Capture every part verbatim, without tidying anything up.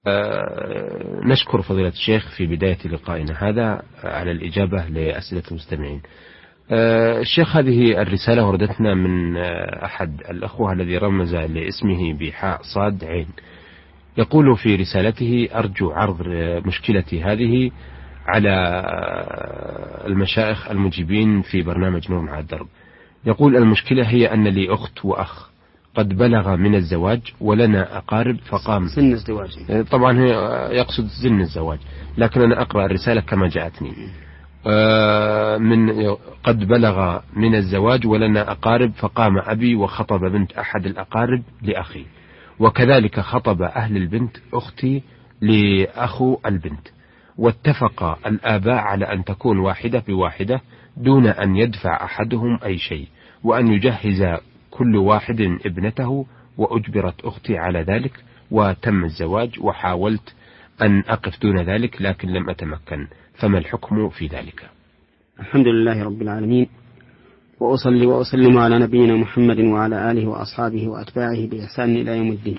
أه نشكر فضيلة الشيخ في بداية لقائنا هذا على الإجابة لأسئلة المستمعين. أه الشيخ، هذه الرسالة وردتنا من أحد الأخوة الذي رمز لاسمه بحاء صاد عين. يقول في رسالته: أرجو عرض مشكلتي هذه على المشايخ المجيبين في برنامج نور على الدرب. يقول: المشكلة هي أن لي أخت وأخ قد بلغ من الزواج ولنا أقارب فقام سن الزواج. طبعا يقصد سن الزواج، لكن أنا أقرأ الرسالة كما جاءتني. من قد بلغ من الزواج ولنا أقارب فقام أبي وخطب بنت أحد الأقارب لأخي، وكذلك خطب أهل البنت أختي لأخو البنت، واتفق الآباء على أن تكون واحدة بواحدة دون أن يدفع أحدهم أي شيء، وأن يجهز كل واحد ابنته، وأجبرت أختي على ذلك وتم الزواج، وحاولت أن أقف دون ذلك لكن لم أتمكن، فما الحكم في ذلك؟ الحمد لله رب العالمين، وأصلي وأسلم على نبينا محمد وعلى آله وأصحابه وأتباعه بإحسان إلى يوم الدين.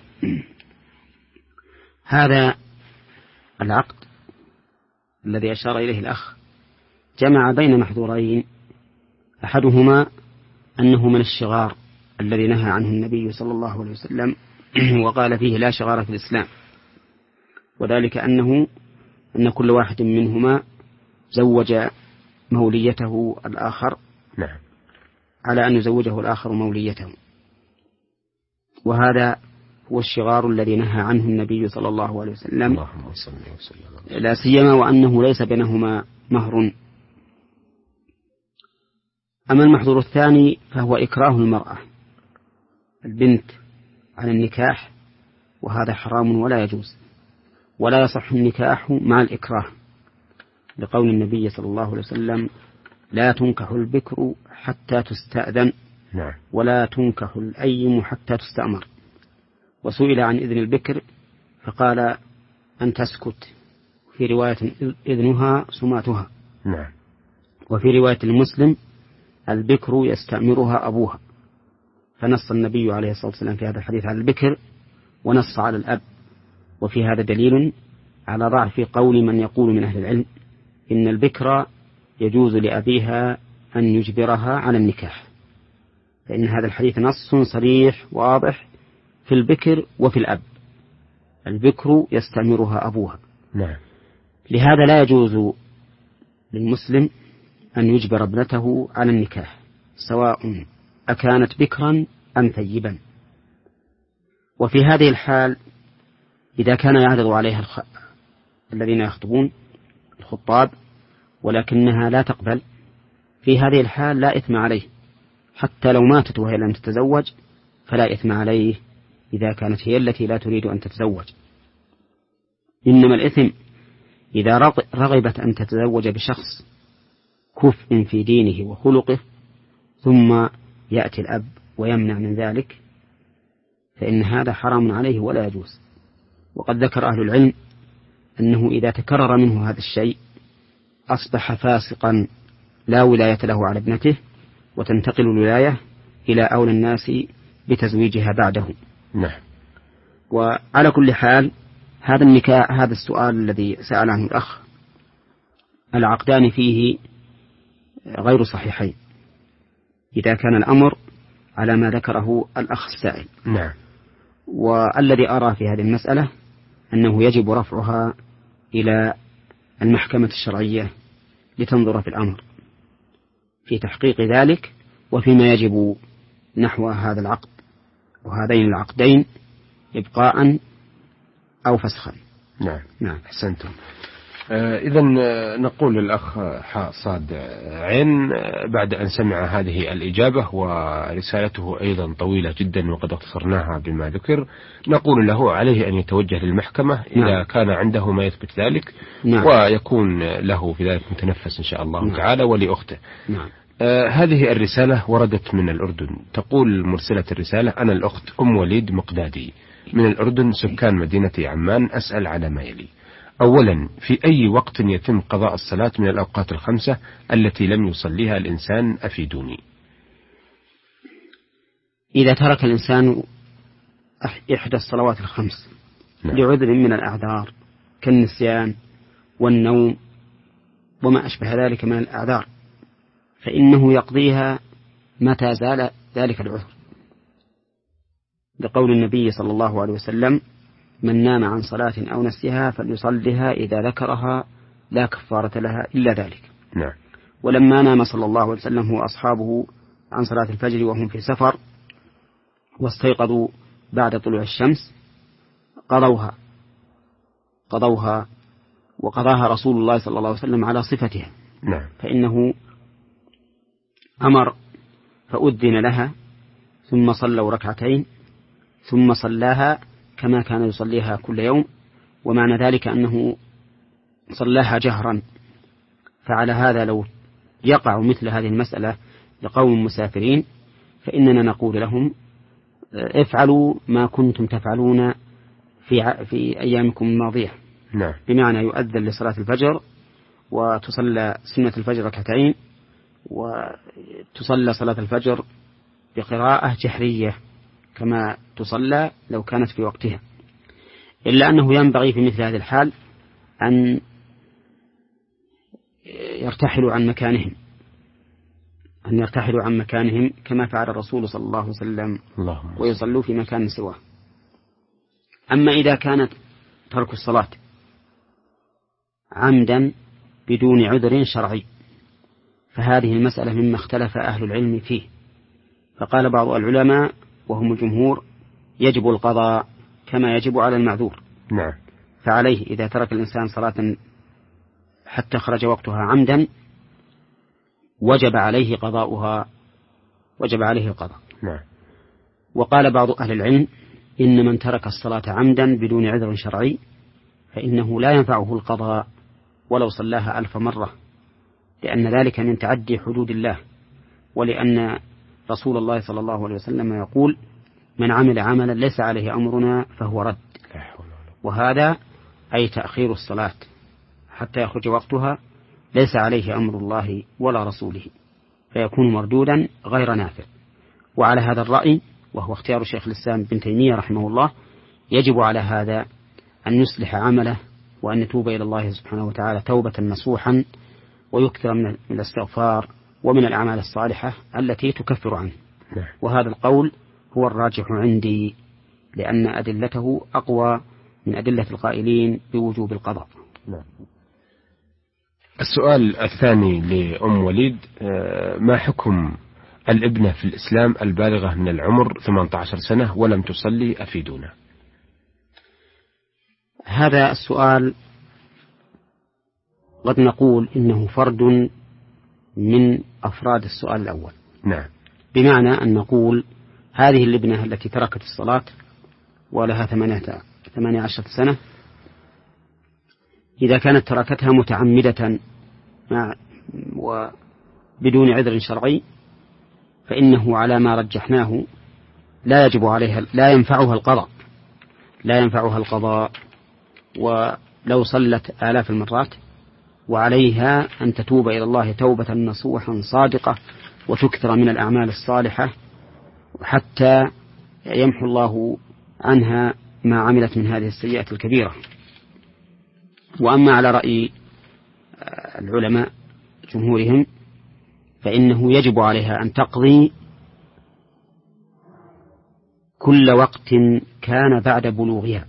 هذا العقد الذي أشار إليه الأخ جمع بين محظورين، أحدهما أنه من الشغار الذي نهى عنه النبي صلى الله عليه وسلم وقال فيه لا شغار في الإسلام، وذلك أنه أن كل واحد منهما زوج موليته الآخر نعم. على أن يزوجه الآخر موليته، وهذا هو الشغار الذي نهى عنه النبي صلى الله عليه وسلم، لا سيما وأنه ليس بينهما مهر. أما المحظور الثاني فهو إكراه المرأة البنت على النكاح، وهذا حرام ولا يجوز، ولا يصح النكاح مع الإكراه، لقول النبي صلى الله عليه وسلم: لا تنكح البكر حتى تستأذن، نعم. ولا تنكح الأيم حتى تستأمر. وسئل عن إذن البكر فقال: أن تسكت، في رواية إذنها سماتها، نعم. وفي رواية المسلم: البكر يستأمرها أبوها. فنص النبي عليه الصلاة والسلام في هذا الحديث على البكر، ونص على الأب، وفي هذا دليل على ضعف قول من يقول من أهل العلم إن البكر يجوز لأبيها أن يجبرها على النكاح، فإن هذا الحديث نص صريح واضح في البكر وفي الأب، البكر يستأمرها أبوها. نعم. لهذا لا يجوز للمسلم أن يجبر ابنته على النكاح، سواء أكانت بكرا أم ثيبا. وفي هذه الحال إذا كان يعرض عليها الخ... الذين يخطبون الخطاب ولكنها لا تقبل، في هذه الحال لا إثم عليه، حتى لو ماتت وهي لم تتزوج فلا إثم عليه إذا كانت هي التي لا تريد أن تتزوج. إنما الإثم إذا رغبت أن تتزوج بشخص كفء في دينه وخلقه ثم يأتي الأب ويمنع من ذلك، فإن هذا حرام عليه ولا يجوز. وقد ذكر أهل العلم أنه إذا تكرر منه هذا الشيء أصبح فاسقا لا ولاية له على ابنته، وتنتقل الولاية إلى أولى الناس بتزويجها بعده. نعم. وعلى كل حال هذا النكاح، هذا السؤال الذي سأل عنه الأخ، العقدان فيه غير صحيحين إذا كان الأمر على ما ذكره الأخ السائل. نعم. والذي أرى في هذه المسألة أنه يجب رفعها إلى المحكمة الشرعية لتنظر في الأمر في تحقيق ذلك، وفيما يجب نحو هذا العقد وهذين العقدين إبقاء أو فسخا. نعم. نعم. أحسنتم. آه إذن نقول للأخ حاء صاد عين بعد أن سمع هذه الإجابة ورسالته أيضا طويلة جدا وقد اختصرناها بما ذكر، نقول له عليه أن يتوجه للمحكمة إذا نعم. كان عنده ما يثبت ذلك، نعم. ويكون له في ذلك متنفس إن شاء الله نعم. تعالى ولأخته. نعم. آه هذه الرسالة وردت من الأردن. تقول مرسلة الرسالة: أنا الأخت أم وليد مقدادي من الأردن، سكان مدينة عمان. أسأل على ما يلي: أولا، في أي وقت يتم قضاء الصلاة من الأوقات الخمسة التي لم يصليها الإنسان؟ أفيدوني. إذا ترك الإنسان إحدى الصلوات الخمس نعم. لعذر من الأعذار كالنسيان والنوم وما أشبه ذلك من الأعذار، فإنه يقضيها متى زال ذلك العذر، لقول النبي صلى الله عليه وسلم: من نام عن صلاة أو نسيها فليصلها إذا ذكرها لا كفارة لها إلا ذلك. نعم. ولما نام صلى الله عليه وسلم هو أصحابه عن صلاة الفجر وهم في سفر واستيقظوا بعد طلوع الشمس قضوها قضوها وقضاها رسول الله صلى الله عليه وسلم على صفتها. نعم. فإنه أمر فأذن لها ثم صلوا ركعتين ثم صلاها كما كان يصليها كل يوم، ومعنى ذلك أنه صلاها جهرا. فعلى هذا لو يقع مثل هذه المسألة لقوم مسافرين فإننا نقول لهم: افعلوا ما كنتم تفعلون في في أيامكم الماضية. نعم. بمعنى يؤذن لصلاة الفجر وتصلى سنة الفجر ركعتين وتصلى صلاة الفجر بقراءة جهرية كما تصلى لو كانت في وقتها، إلا أنه ينبغي في مثل هذه الحال أن يرتحلوا عن مكانهم أن يرتحلوا عن مكانهم كما فعل الرسول صلى الله عليه وسلم ويصلوا في مكان سواه. أما إذا كانت ترك الصلاة عمدا بدون عذر شرعي فهذه المسألة مما اختلف أهل العلم فيه، فقال بعض العلماء وهم الجمهور: يجب القضاء كما يجب على المعذور. نعم. فعليه إذا ترك الإنسان صلاة حتى خرج وقتها عمدا وجب عليه قضاؤها وجب عليه القضاء. نعم. وقال بعض أهل العلم: إن من ترك الصلاة عمدا بدون عذر شرعي فإنه لا ينفعه القضاء ولو صلاها ألف مرة، لأن ذلك من تعدي حدود الله، ولأن رسول الله صلى الله عليه وسلم يقول: من عمل عملا ليس عليه أمرنا فهو رد. وهذا أي تأخير الصلاة حتى يخرج وقتها ليس عليه أمر الله ولا رسوله، فيكون مردودا غير نافع. وعلى هذا الرأي، وهو اختيار شيخ الإسلام بن تيمية رحمه الله، يجب على هذا أن يصلح عمله وأن يتوب إلى الله سبحانه وتعالى توبة نصوحا ويكثر من الاستغفار ومن الأعمال الصالحة التي تكفر عنه. وهذا القول هو الراجح عندي، لأن أدلته أقوى من أدلة القائلين بوجوب القضاء. السؤال الثاني لأم وليد: ما حكم الابنة في الإسلام البالغة من العمر ثمانية عشر سنة ولم تصلي؟ أفيدونا. هذا السؤال قد نقول إنه فرد من أفراد السؤال الأول. نعم. بمعنى أن نقول هذه الابنة التي تركت الصلاة ولها ثمانية عشر سنة، إذا كانت تركتها متعمدة وبدون عذر شرعي فإنه على ما رجحناه لا يجب عليها لا ينفعها القضاء لا ينفعها القضاء ولو صلت آلاف المرات، وعليها أن تتوب إلى الله توبة نصوحا صادقة وتكثر من الأعمال الصالحة حتى يمحو الله عنها ما عملت من هذه السيئة الكبيرة. وأما على رأي العلماء جمهورهم فإنه يجب عليها أن تقضي كل وقت كان بعد بلوغها،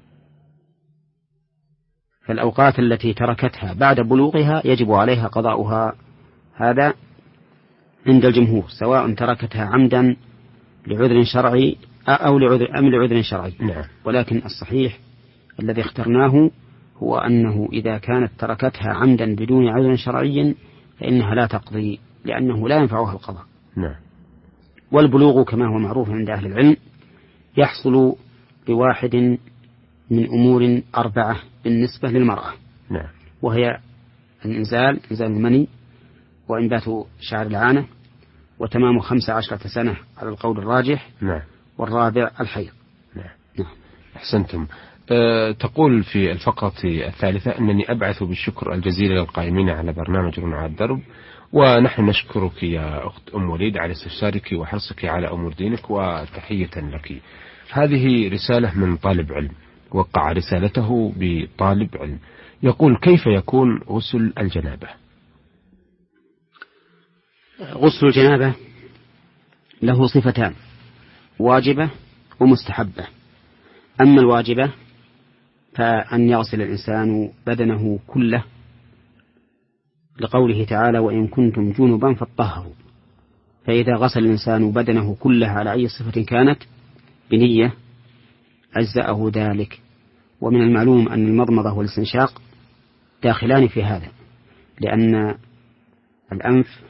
فالأوقات التي تركتها بعد بلوغها يجب عليها قضاؤها، هذا عند الجمهور، سواء تركتها عمدا لعذر شرعي أو لعذر أم لعذر شرعي. نعم. ولكن الصحيح الذي اخترناه هو أنه إذا كانت تركتها عمدا بدون عذر شرعي فإنها لا تقضي، لأنه لا ينفعها القضاء. نعم. والبلوغ كما هو معروف عند أهل العلم يحصل بواحد من أمور أربعة بالنسبة للمرأة. نعم. وهي الإنزال إنزال المني، وإنبات شعر العانة، وتمام خمس عشرة سنة على القول الراجح. نعم. والرابع الحيض. نعم. نعم. أحسنتم. أه تقول في الفقرة الثالثة: أنني أبعث بالشكر الجزيل للقائمين على برنامج رنع الدرب، ونحن نشكرك يا أخت أم وليد على استفسارك وحرصك على أمور دينك، وتحية لك. هذه رسالة من طالب علم وقع رسالته بطالب علم، يقول: كيف يكون غسل الجنابة؟ غسل الجنابة له صفتان: واجبة ومستحبة. أما الواجبة فأن يغسل الإنسان بدنه كله، لقوله تعالى: وإن كنتم جنبا فاطهروا. فإذا غسل الإنسان بدنه كله على أي صفة كانت بنية أجزأه ذلك. ومن المعلوم أن المضمضة والاستنشاق داخلان في هذا، لأن الأنف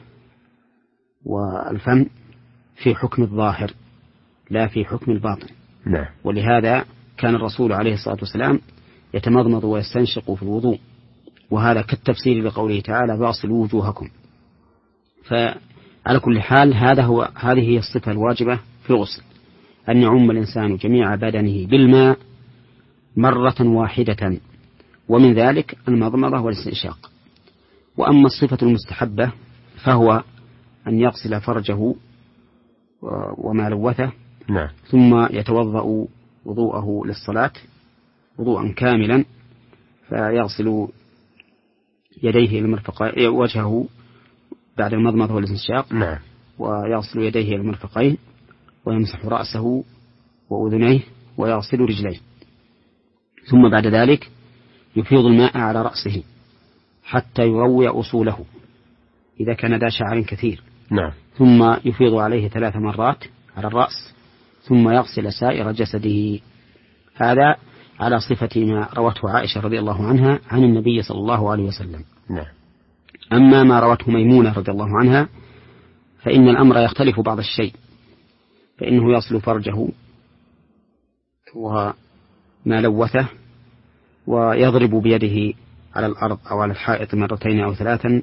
والفم في حكم الظاهر لا في حكم الباطن. نعم. ولهذا كان الرسول عليه الصلاة والسلام يتمضمض ويستنشق في الوضوء، وهذا كالتفسير لقوله تعالى: فاغسلوا وجوهكم. فعلى كل حال هذا هو هذه هي الصفة الواجبة في الغسل، أن يعم الإنسان جميع بدنه بالماء مرة واحدة، ومن ذلك المضمضة والاستنشاق. وأما الصفة المستحبة فهو أن يغسل فرجه وما لوثه، نعم. ثم يتوضأ وضوءه للصلاة وضوءا كاملا، فيغسل يديه المرفقين، وجهه بعد المضمضة والاستنشاق، نعم. ويغسل يديه المرفقين، ويمسح رأسه وأذنيه، ويغسل رجليه. ثم بعد ذلك يفيض الماء على رأسه حتى يروي أصوله إذا كان ذا شعر كثير. نعم. ثم يفيض عليه ثلاث مرات على الرأس، ثم يغسل سائر جسده. هذا على صفة ما روته عائشة رضي الله عنها عن النبي صلى الله عليه وسلم. نعم. أما ما روته ميمونة رضي الله عنها فإن الأمر يختلف بعض الشيء، فإنه يغسل فرجه وما لوثه، ويضرب بيده على الأرض أو على الحائط مرتين أو ثلاثا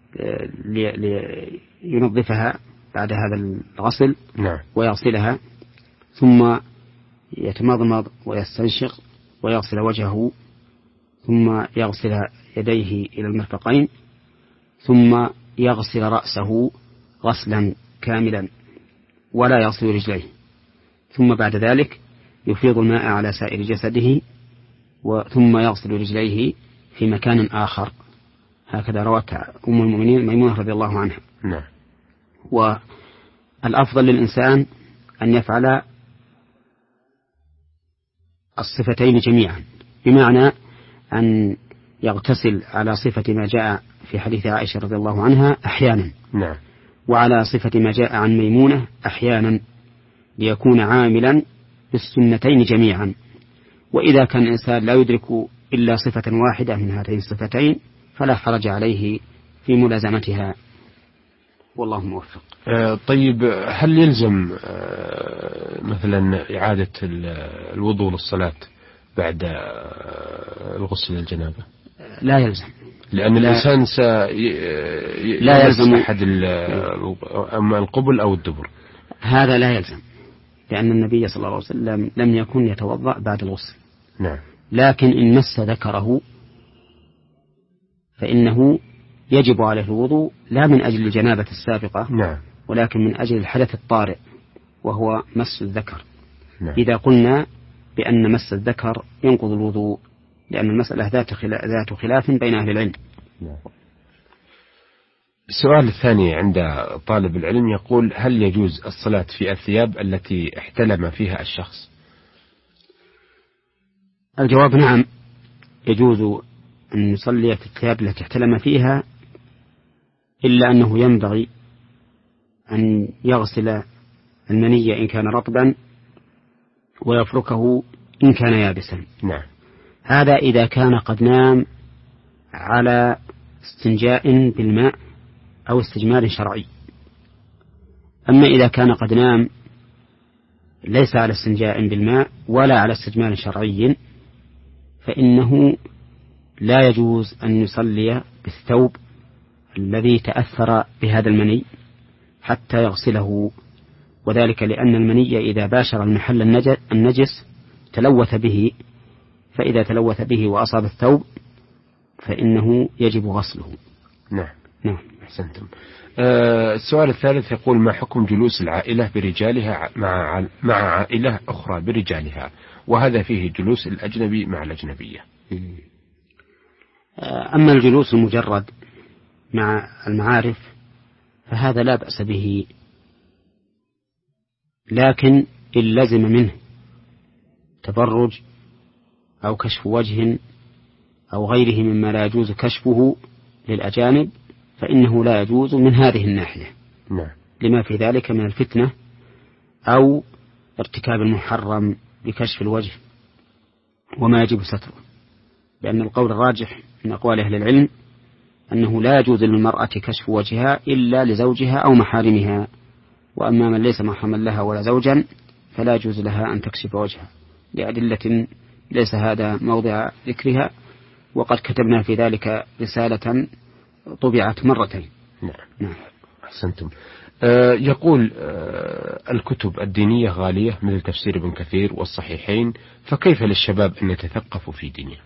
لينظفها بعد هذا الغسل. نعم. ويغسلها، ثم يتمضمض ويستنشق ويغسل وجهه، ثم يغسل يديه إلى المرفقين، ثم يغسل رأسه غسلا كاملا ولا يغسل رجليه، ثم بعد ذلك يفيض الماء على سائر جسده، ثم يغسل رجليه في مكان آخر. هكذا روت أم المؤمنين ميمونة رضي الله عنها. نعم. والأفضل للإنسان أن يفعل الصفتين جميعا، بمعنى أن يغتسل على صفة ما جاء في حديث عائشة رضي الله عنها أحيانا، نعم. وعلى صفة ما جاء عن ميمونة أحيانا، ليكون عاملا بالسنتين جميعا. وإذا كان الإنسان لا يدرك إلا صفة واحدة من هاتين الصفتين فلا حرج عليه في ملازمتها، والله موفق. آه طيب، هل يلزم آه مثلا إعادة الوضوء للصلاة بعد آه الغسل الجنابة؟ لا يلزم، لأن لا الإنسان س لا يلزم أحد أما القبل أو الدبر، هذا لا يلزم، لأن النبي صلى الله عليه وسلم لم يكن يتوضأ بعد الغسل. نعم. لكن إن مس ذكره فإنه يجب عليه الوضوء، لا من أجل الجنابة السابقة، نعم، ولكن من أجل الحدث الطارئ وهو مس الذكر. نعم. إذا قلنا بأن مس الذكر ينقض الوضوء، لأن المسألة ذات ذات خلاف بين أهل العلم. نعم. السؤال الثاني عند طالب العلم يقول: هل يجوز الصلاة في الثياب التي احتلم فيها الشخص؟ الجواب نعم، يجوز أن يصلي في الثياب التي احتلم فيها، إلا أنه ينبغي أن يغسل المني إن كان رطبا ويفركه إن كان يابسا. نعم. هذا إذا كان قد نام على استنجاء بالماء أو استجمار شرعي. أما إذا كان قد نام ليس على استنجاء بالماء ولا على استجمار شرعي فإنه لا يجوز أن يصلي بالثوب الذي تأثر بهذا المني حتى يغسله، وذلك لأن المني إذا باشر المحل النجس تلوث به، فإذا تلوث به وأصاب الثوب فإنه يجب غسله. نعم. نعم. أحسنتم. آه السؤال الثالث يقول: ما حكم جلوس العائلة برجالها مع مع عائلة أخرى برجالها، وهذا فيه جلوس الأجنبي مع الأجنبية. أما الجلوس المجرد مع المعارف فهذا لا بأس به، لكن إن لزم منه تبرج أو كشف وجه أو غيره مما لا يجوز كشفه للأجانب فإنه لا يجوز من هذه الناحية، نعم. لما في ذلك من الفتنة أو ارتكاب المحرم بكشف الوجه وما يجب ستره، لأن القول الراجح من أقوال أهل العلم أنه لا يجوز للمرأة كشف وجهها إلا لزوجها أو محارمها، وأما من ليس محرما لها ولا زوجا فلا يجوز لها أن تكشف وجهها لأدلة ليس هذا موضع ذكرها، وقد كتبنا في ذلك رسالة طبعت مرتين. نعم. نعم. أحسنتم. آه يقول آه الكتب الدينية غالية مثل تفسير ابن كثير والصحيحين، فكيف للشباب أن يتثقفوا في دينهم؟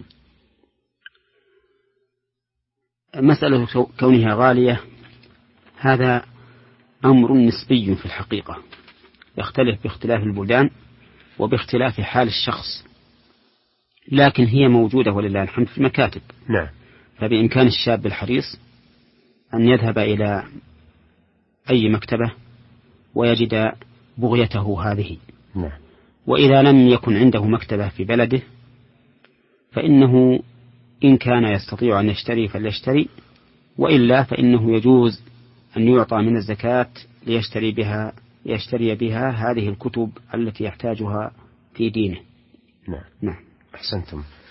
مسألة كونها غالية هذا أمر نسبي في الحقيقة، يختلف باختلاف البلدان وباختلاف حال الشخص، لكن هي موجودة ولله الحمد في المكاتب. نعم. فبإمكان الشاب الحريص أن يذهب إلى أي مكتبة ويجد بغيته هذه. نعم. وإذا لم يكن عنده مكتبة في بلده فإنه إن كان يستطيع أن يشتري فليشتري، وإلا فإنه يجوز أن يعطى من الزكاة ليشتري بها يشتري بها هذه الكتب التي يحتاجها في دينه. نعم. نعم. أحسنتم.